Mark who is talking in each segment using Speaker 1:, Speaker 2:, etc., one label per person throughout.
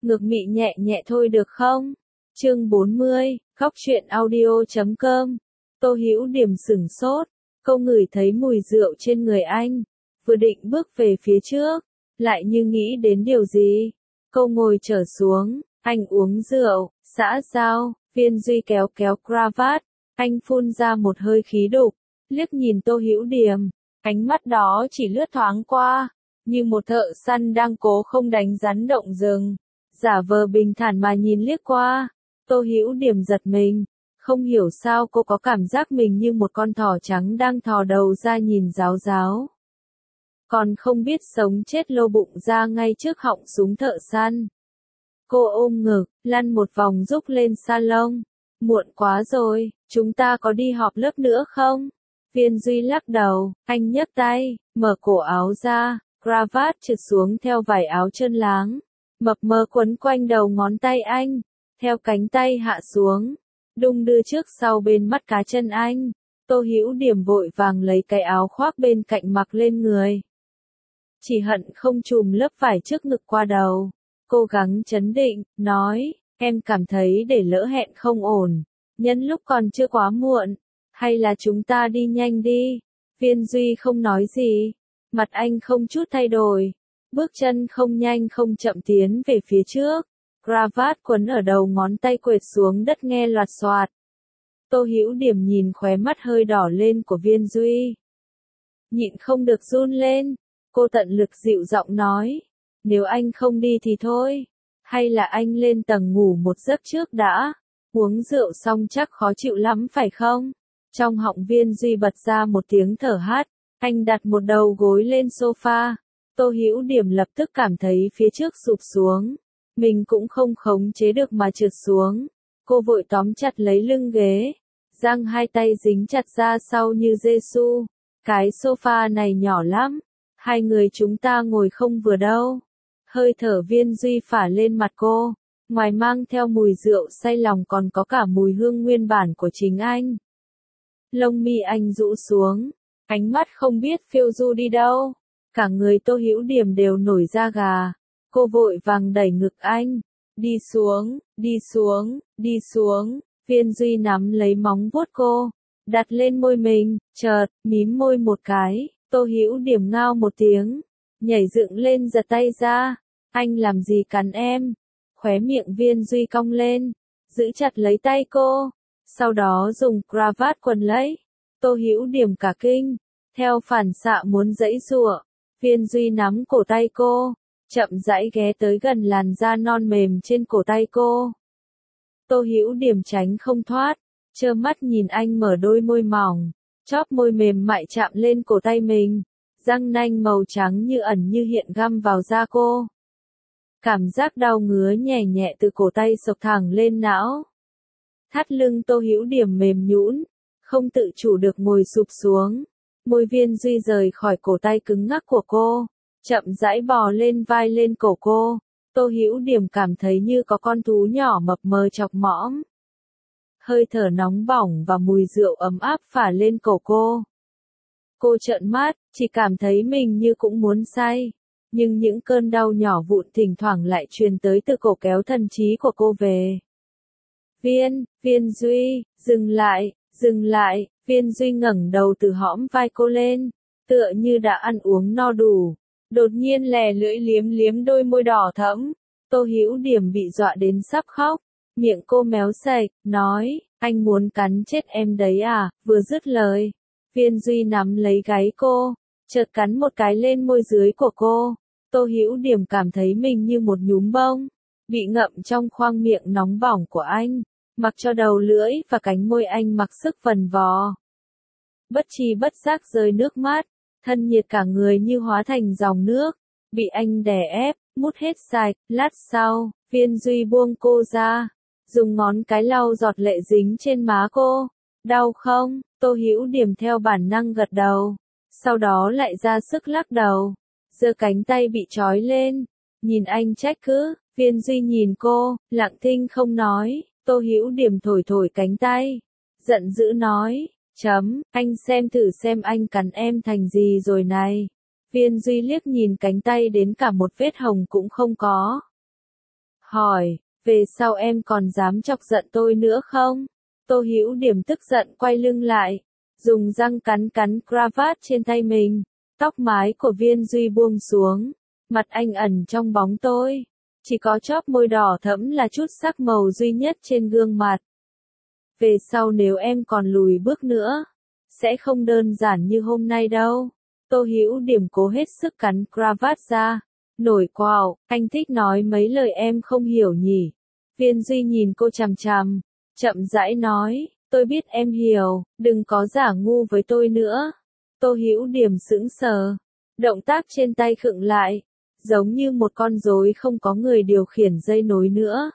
Speaker 1: ngực mị nhẹ nhẹ thôi được không? Chương 40, Góc truyện audio.com. Tô Hữu Điểm sửng sốt, cô ngửi thấy mùi rượu trên người anh, vừa định bước về phía trước, lại như nghĩ đến điều gì. Cô ngồi trở xuống, anh uống rượu, xã giao, Viên Duy kéo kéo cravat, anh phun ra một hơi khí đục, liếc nhìn Tô Hữu Điểm, ánh mắt đó chỉ lướt thoáng qua, như một thợ săn đang cố không đánh rắn động rừng, giả vờ bình thản mà nhìn liếc qua. Tô Hữu Điểm giật mình, không hiểu sao cô có cảm giác mình như một con thỏ trắng đang thò đầu ra nhìn ráo ráo. Còn không biết sống chết lô bụng ra ngay trước họng súng thợ săn. Cô ôm ngực, lăn một vòng rúc lên salon. Muộn quá rồi, chúng ta có đi họp lớp nữa không? Viên Duy lắc đầu, anh nhấc tay, mở cổ áo ra, cravat trượt xuống theo vải áo trơn láng, mập mờ quấn quanh đầu ngón tay anh, theo cánh tay hạ xuống, đung đưa trước sau bên mắt cá chân anh. Tô Hữu Điểm vội vàng lấy cái áo khoác bên cạnh mặc lên người. Chỉ hận không trùm lớp vải trước ngực qua đầu. Cố gắng trấn định, nói, em cảm thấy để lỡ hẹn không ổn, nhân lúc còn chưa quá muộn, hay là chúng ta đi nhanh đi. Viên Duy không nói gì, mặt anh không chút thay đổi, bước chân không nhanh không chậm tiến về phía trước, cravat quấn ở đầu ngón tay quệt xuống đất nghe loạt xoạt. Tô Hữu Điểm nhìn khóe mắt hơi đỏ lên của Viên Duy, nhịn không được run lên, cô tận lực dịu giọng nói, nếu anh không đi thì thôi, hay là anh lên tầng ngủ một giấc trước đã, uống rượu xong chắc khó chịu lắm phải không? Trong họng Viên Duy bật ra một tiếng thở hắt, anh đặt một đầu gối lên sofa, Tô Hữu Điểm lập tức cảm thấy phía trước sụp xuống, mình cũng không khống chế được mà trượt xuống, cô vội tóm chặt lấy lưng ghế, giang hai tay dính chặt ra sau như Giê-xu, cái sofa này nhỏ lắm, hai người chúng ta ngồi không vừa đâu. Hơi thở Viên Duy phả lên mặt cô, ngoài mang theo mùi rượu say lòng còn có cả mùi hương nguyên bản của chính anh. Lông mi anh rũ xuống, ánh mắt không biết phiêu du đi đâu, cả người Tô Hữu Điểm đều nổi da gà, cô vội vàng đẩy ngực anh, đi xuống, đi xuống, đi xuống, Viên Duy nắm lấy móng vuốt cô, đặt lên môi mình, chợt, mím môi một cái, Tô Hữu Điểm ngao một tiếng, nhảy dựng lên giật tay ra. Anh làm gì cắn em? Khóe miệng Viên Duy cong lên, giữ chặt lấy tay cô, sau đó dùng cravat quấn lấy. Tô Hữu Điểm cả kinh, theo phản xạ muốn giãy giụa, Viên Duy nắm cổ tay cô, chậm rãi ghé tới gần làn da non mềm trên cổ tay cô. Tô Hữu Điểm tránh không thoát, trơ mắt nhìn anh mở đôi môi mỏng, chóp môi mềm mại chạm lên cổ tay mình, răng nanh màu trắng như ẩn như hiện găm vào da cô. Cảm giác đau ngứa nhẹ nhẹ từ cổ tay xộc thẳng lên não. Thắt lưng Tô Hữu Điểm mềm nhũn, không tự chủ được ngồi sụp xuống. Môi Viên Duy rời khỏi cổ tay cứng ngắc của cô, chậm rãi bò lên vai lên cổ cô. Tô Hữu Điểm cảm thấy như có con thú nhỏ mập mờ chọc mõm. Hơi thở nóng bỏng và mùi rượu ấm áp phả lên cổ cô. Cô trợn mắt, chỉ cảm thấy mình như cũng muốn say. Nhưng những cơn đau nhỏ vụn thỉnh thoảng lại truyền tới từ cổ kéo thần trí của cô về. Viên Duy, dừng lại, Viên Duy ngẩng đầu từ hõm vai cô lên, tựa như đã ăn uống no đủ, đột nhiên lè lưỡi liếm liếm đôi môi đỏ thẫm. Tô Hữu Điểm bị dọa đến sắp khóc, miệng cô méo sạch, nói, anh muốn cắn chết em đấy à? Vừa dứt lời, Viên Duy nắm lấy gáy cô, chợt cắn một cái lên môi dưới của cô. Tô Hữu Điểm cảm thấy mình như một nhúm bông, bị ngậm trong khoang miệng nóng bỏng của anh, mặc cho đầu lưỡi và cánh môi anh mặc sức vần vò. Bất tri bất giác rơi nước mắt, thân nhiệt cả người như hóa thành dòng nước, bị anh đè ép, mút hết sạch. Lát sau, Viên Duy buông cô ra, dùng ngón cái lau giọt lệ dính trên má cô. Đau không? Tô Hữu Điểm theo bản năng gật đầu, sau đó lại ra sức lắc đầu, giơ cánh tay bị trói lên, nhìn anh trách cứ. Viên Duy nhìn cô, lặng thinh không nói. Tô Hữu Điểm thổi thổi cánh tay, giận dữ nói, anh xem thử xem anh cắn em thành gì rồi này. Viên Duy liếc nhìn cánh tay đến cả một vết hồng cũng không có. hỏi, về sau em còn dám chọc giận tôi nữa không? Tô Hữu Điểm tức giận quay lưng lại, dùng răng cắn cắn cravat trên tay mình, tóc mái của Viên Duy buông xuống, mặt anh ẩn trong bóng tối, chỉ có chóp môi đỏ thẫm là chút sắc màu duy nhất trên gương mặt. Về sau nếu em còn lùi bước nữa, sẽ không đơn giản như hôm nay đâu. Tô Hữu Điểm cố hết sức cắn cravat ra, nổi quạo, anh thích nói mấy lời em không hiểu nhỉ. Viên Duy nhìn cô chằm chằm, chậm rãi nói, tôi biết em hiểu, đừng có giả ngu với tôi nữa. Tô Hữu Điểm sững sờ, động tác trên tay khựng lại, giống như một con rối không có người điều khiển dây nối nữa.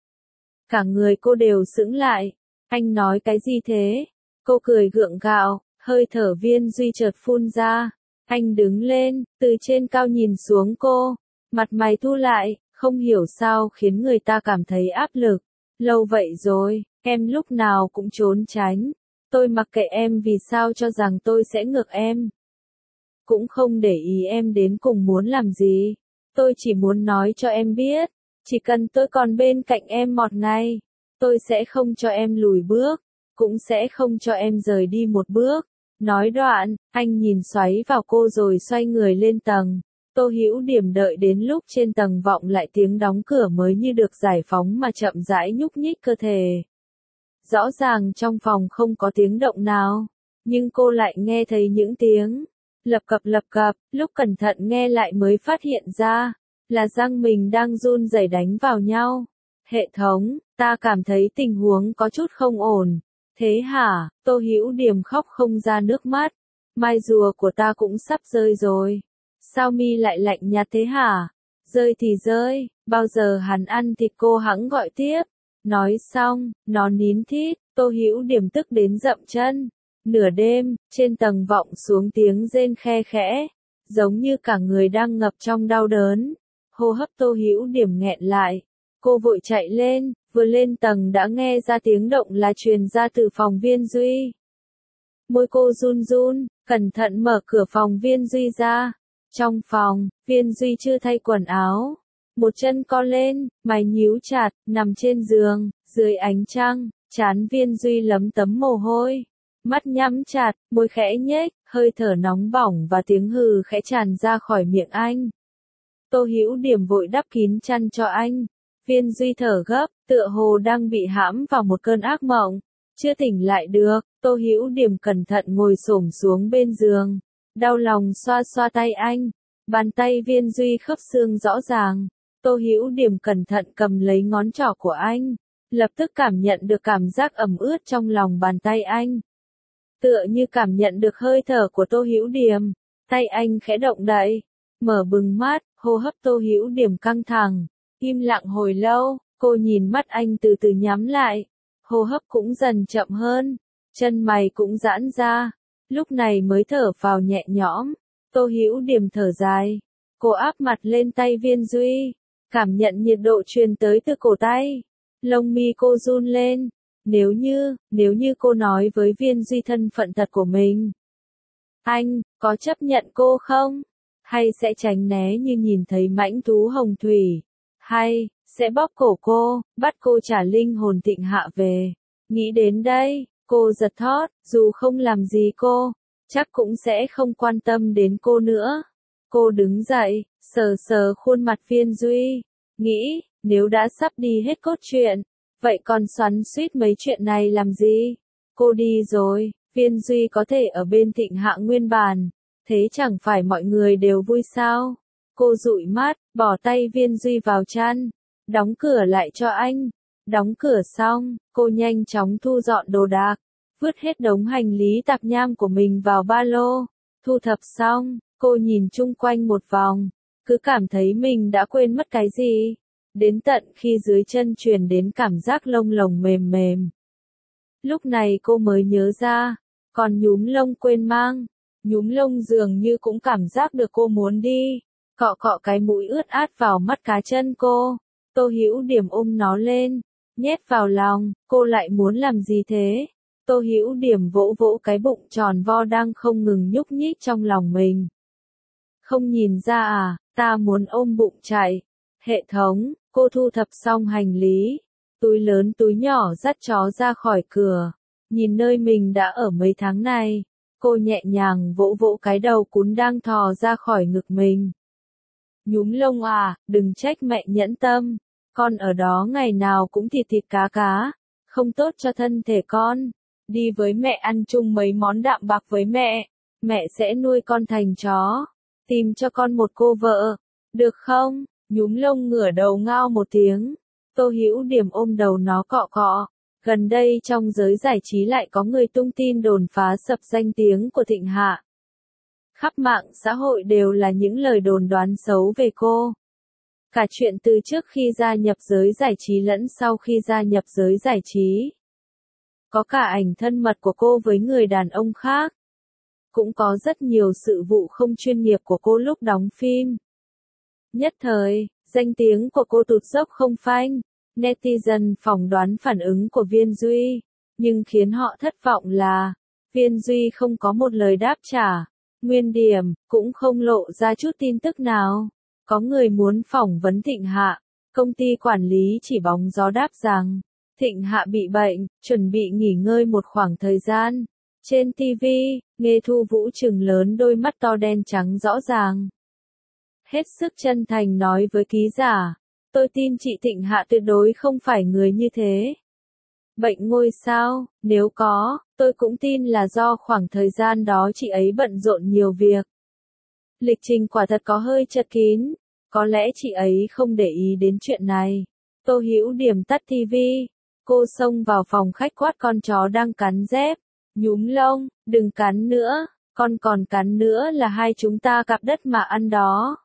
Speaker 1: Cả người cô đều sững lại, anh nói cái gì thế? Cô cười gượng gạo, hơi thở Viên Duy chợt phun ra. Anh đứng lên, từ trên cao nhìn xuống cô, mặt mày thu lại, không hiểu sao khiến người ta cảm thấy áp lực. Lâu vậy rồi, em lúc nào cũng trốn tránh. Tôi mặc kệ em vì sao cho rằng tôi sẽ ngược em. Cũng không để ý em đến cùng muốn làm gì. Tôi chỉ muốn nói cho em biết, chỉ cần tôi còn bên cạnh em một ngày, tôi sẽ không cho em lùi bước, cũng sẽ không cho em rời đi một bước. Nói đoạn, anh nhìn xoáy vào cô rồi xoay người lên tầng. Tô Hữu Điểm đợi đến lúc trên tầng vọng lại tiếng đóng cửa mới như được giải phóng mà chậm rãi nhúc nhích cơ thể. Rõ ràng trong phòng không có tiếng động nào, nhưng cô lại nghe thấy những tiếng lập cập, lúc cẩn thận nghe lại mới phát hiện ra, là răng mình đang run rẩy đánh vào nhau. Hệ thống, ta cảm thấy tình huống có chút không ổn. Thế hả? Tô Hữu Điểm khóc không ra nước mắt. Mai rùa của ta cũng sắp rơi rồi. Sao mi lại lạnh nhạt thế hả? Rơi thì rơi, bao giờ hắn ăn thịt cô hẵng gọi tiếp. Nói xong, nó nín thít, Tô Hữu Điểm tức đến dậm chân. Nửa đêm, trên tầng vọng xuống tiếng rên khe khẽ, giống như cả người đang ngập trong đau đớn. Hô hấp Tô Hữu Điểm nghẹn lại. Cô vội chạy lên, vừa lên tầng đã nghe ra tiếng động là truyền ra từ phòng Viên Duy. Môi cô run run, cẩn thận mở cửa phòng Viên Duy ra. Trong phòng, Viên Duy chưa thay quần áo. Một chân co lên, mày nhíu chặt, nằm trên giường, dưới ánh trăng, trán Viên Duy lấm tấm mồ hôi. Mắt nhắm chặt, môi khẽ nhếch, hơi thở nóng bỏng và tiếng hừ khẽ tràn ra khỏi miệng anh. Tô Hữu Điểm vội đắp kín chăn cho anh. Viên Duy thở gấp, tựa hồ đang bị hãm vào một cơn ác mộng. Chưa tỉnh lại được, Tô Hữu Điểm cẩn thận ngồi xổm xuống bên giường. Đau lòng xoa xoa tay anh. Bàn tay Viên Duy khớp xương rõ ràng. Tô Hữu Điểm cẩn thận cầm lấy ngón trỏ của anh. Lập tức cảm nhận được cảm giác ẩm ướt trong lòng bàn tay anh. Tựa như cảm nhận được hơi thở của Tô Hữu Điểm. Tay anh khẽ động đậy. Mở bừng mắt, hô hấp Tô Hữu Điểm căng thẳng. Im lặng hồi lâu, cô nhìn mắt anh từ từ nhắm lại. Hô hấp cũng dần chậm hơn. Chân mày cũng giãn ra. Lúc này mới thở phào nhẹ nhõm. Tô Hữu Điểm thở dài. Cô áp mặt lên tay Viên Duy. Cảm nhận nhiệt độ truyền tới từ cổ tay. Lông mi cô run lên. Nếu như cô nói với Viên Duy thân phận thật của mình. Anh, có chấp nhận cô không? Hay sẽ tránh né như nhìn thấy mãnh thú hồng thủy? Hay, sẽ bóp cổ cô, bắt cô trả linh hồn Tịnh Hạ về? Nghĩ đến đây, cô giật thót, dù không làm gì cô, chắc cũng sẽ không quan tâm đến cô nữa. Cô đứng dậy, sờ sờ khuôn mặt Viên Duy, nghĩ, nếu đã sắp đi hết cốt truyện, vậy còn xoắn xuýt mấy chuyện này làm gì? Cô đi rồi, Viên Duy có thể ở bên Tịnh Hạ nguyên bản, thế chẳng phải mọi người đều vui sao? Cô dụi mắt, bỏ tay Viên Duy vào chăn, đóng cửa lại cho anh. Đóng cửa xong, cô nhanh chóng thu dọn đồ đạc, vứt hết đống hành lý tạp nham của mình vào ba lô. Thu thập xong, cô nhìn chung quanh một vòng, cứ cảm thấy mình đã quên mất cái gì. Đến tận khi dưới chân truyền đến cảm giác lông lồng mềm mềm. Lúc này cô mới nhớ ra, còn nhúm lông quên mang. Nhúm lông dường như cũng cảm giác được cô muốn đi. Cọ cọ cái mũi ướt át vào mắt cá chân cô. Tô Hữu Điểm ôm nó lên, nhét vào lòng. Cô lại muốn làm gì thế? Tô Hữu Điểm vỗ vỗ cái bụng tròn vo đang không ngừng nhúc nhích trong lòng mình. Không nhìn ra à, ta muốn ôm bụng chạy. Hệ thống, Cô thu thập xong hành lý, túi lớn túi nhỏ dắt chó ra khỏi cửa. Nhìn nơi mình đã ở mấy tháng này, cô nhẹ nhàng vỗ vỗ cái đầu cún đang thò ra khỏi ngực mình. Nhúm lông à, đừng trách mẹ nhẫn tâm. Con ở đó ngày nào cũng thịt thịt cá cá, không tốt cho thân thể con. Đi với mẹ ăn chung mấy món đạm bạc với mẹ sẽ nuôi con thành chó. Tìm cho con một cô vợ, được không? Nhúm lông ngửa đầu ngao một tiếng. Tô Hữu Điểm ôm đầu nó cọ cọ. Gần đây trong giới giải trí lại có người tung tin đồn phá sập danh tiếng của Thịnh Hạ. Khắp mạng xã hội đều là những lời đồn đoán xấu về cô. Cả chuyện từ trước khi gia nhập giới giải trí lẫn sau khi gia nhập giới giải trí. Có cả ảnh thân mật của cô với người đàn ông khác. Cũng có rất nhiều sự vụ không chuyên nghiệp của cô lúc đóng phim. Nhất thời, danh tiếng của cô tụt dốc không phanh. Netizen phỏng đoán phản ứng của Viên Duy, nhưng khiến họ thất vọng là Viên Duy không có một lời đáp trả. Nguyên điểm, cũng không lộ ra chút tin tức nào. Có người muốn phỏng vấn Thịnh Hạ, công ty quản lý chỉ bóng gió đáp rằng Thịnh Hạ bị bệnh, chuẩn bị nghỉ ngơi một khoảng thời gian. Trên TV, Nghê Thu Vũ trừng lớn đôi mắt to đen trắng rõ ràng. Hết sức chân thành nói với ký giả, tôi tin chị Thịnh Hạ tuyệt đối không phải người như thế. Bệnh ngôi sao, nếu có, tôi cũng tin là do khoảng thời gian đó chị ấy bận rộn nhiều việc. Lịch trình quả thật có hơi chật kín, có lẽ chị ấy không để ý đến chuyện này. Tô Hữu Điểm tắt TV, cô xông vào phòng khách quát con chó đang cắn dép. Nhúm lông, đừng cắn nữa, con còn cắn nữa là hai chúng ta cặp đất mà ăn đó.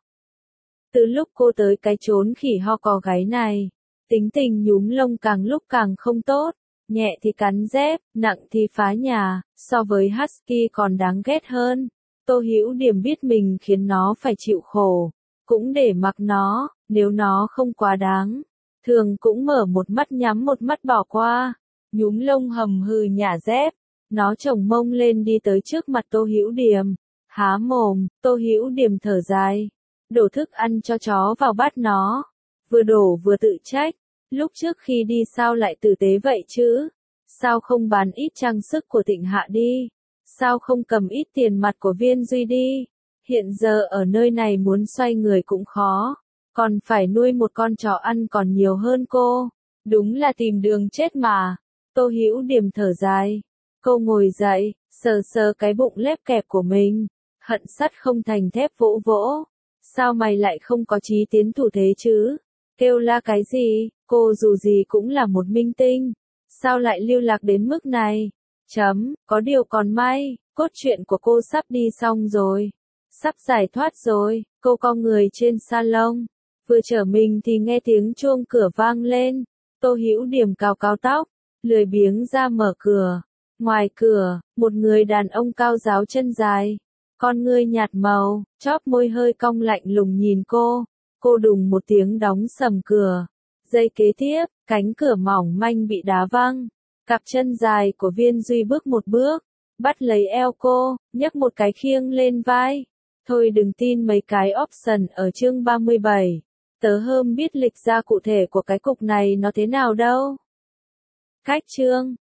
Speaker 1: Từ lúc cô tới cái chốn khỉ ho cò gáy này, tính tình Nhúm lông càng lúc càng không tốt, nhẹ thì cắn dép, nặng thì phá nhà, so với Husky còn đáng ghét hơn. Tô Hữu Điểm biết mình khiến nó phải chịu khổ, cũng để mặc nó, nếu nó không quá đáng, thường cũng mở một mắt nhắm một mắt bỏ qua. Nhúm lông hầm hừ nhả dép, nó chồng mông lên đi tới trước mặt Tô Hữu Điểm, há mồm. Tô Hữu Điểm thở dài, đổ thức ăn cho chó vào bát nó, vừa đổ vừa tự trách, lúc trước khi đi sao lại tử tế vậy chứ, sao không bán ít trang sức của Thịnh Hạ đi, sao không cầm ít tiền mặt của Viên Duy đi, hiện giờ ở nơi này muốn xoay người cũng khó, còn phải nuôi một con chó ăn còn nhiều hơn cô, đúng là tìm đường chết mà. Tô Hữu Điểm thở dài, cô ngồi dậy, sờ sờ cái bụng lép kẹp của mình, hận sắt không thành thép vỗ vỗ. Sao mày lại không có chí tiến thủ thế chứ? Kêu la cái gì? Cô dù gì cũng là một minh tinh. Sao lại lưu lạc đến mức này? Có điều còn may, cốt truyện của cô sắp đi xong rồi. Sắp giải thoát rồi, cô co người trên salon. Vừa trở mình thì nghe tiếng chuông cửa vang lên. Tô Hữu Điểm cào cào tóc, lười biếng ra mở cửa. Ngoài cửa, một người đàn ông cao ráo chân dài. Con ngươi nhạt màu, chóp môi hơi cong lạnh lùng nhìn cô. Cô đùng một tiếng đóng sầm cửa. Giây kế tiếp, cánh cửa mỏng manh bị đá văng. Cặp chân dài của Viên Duy bước một bước, bắt lấy eo cô, nhấc một cái khiêng lên vai. Thôi đừng tin mấy cái option ở chương 37. Tớ hôm biết lịch ra cụ thể của cái cục này nó thế nào đâu. Cách chương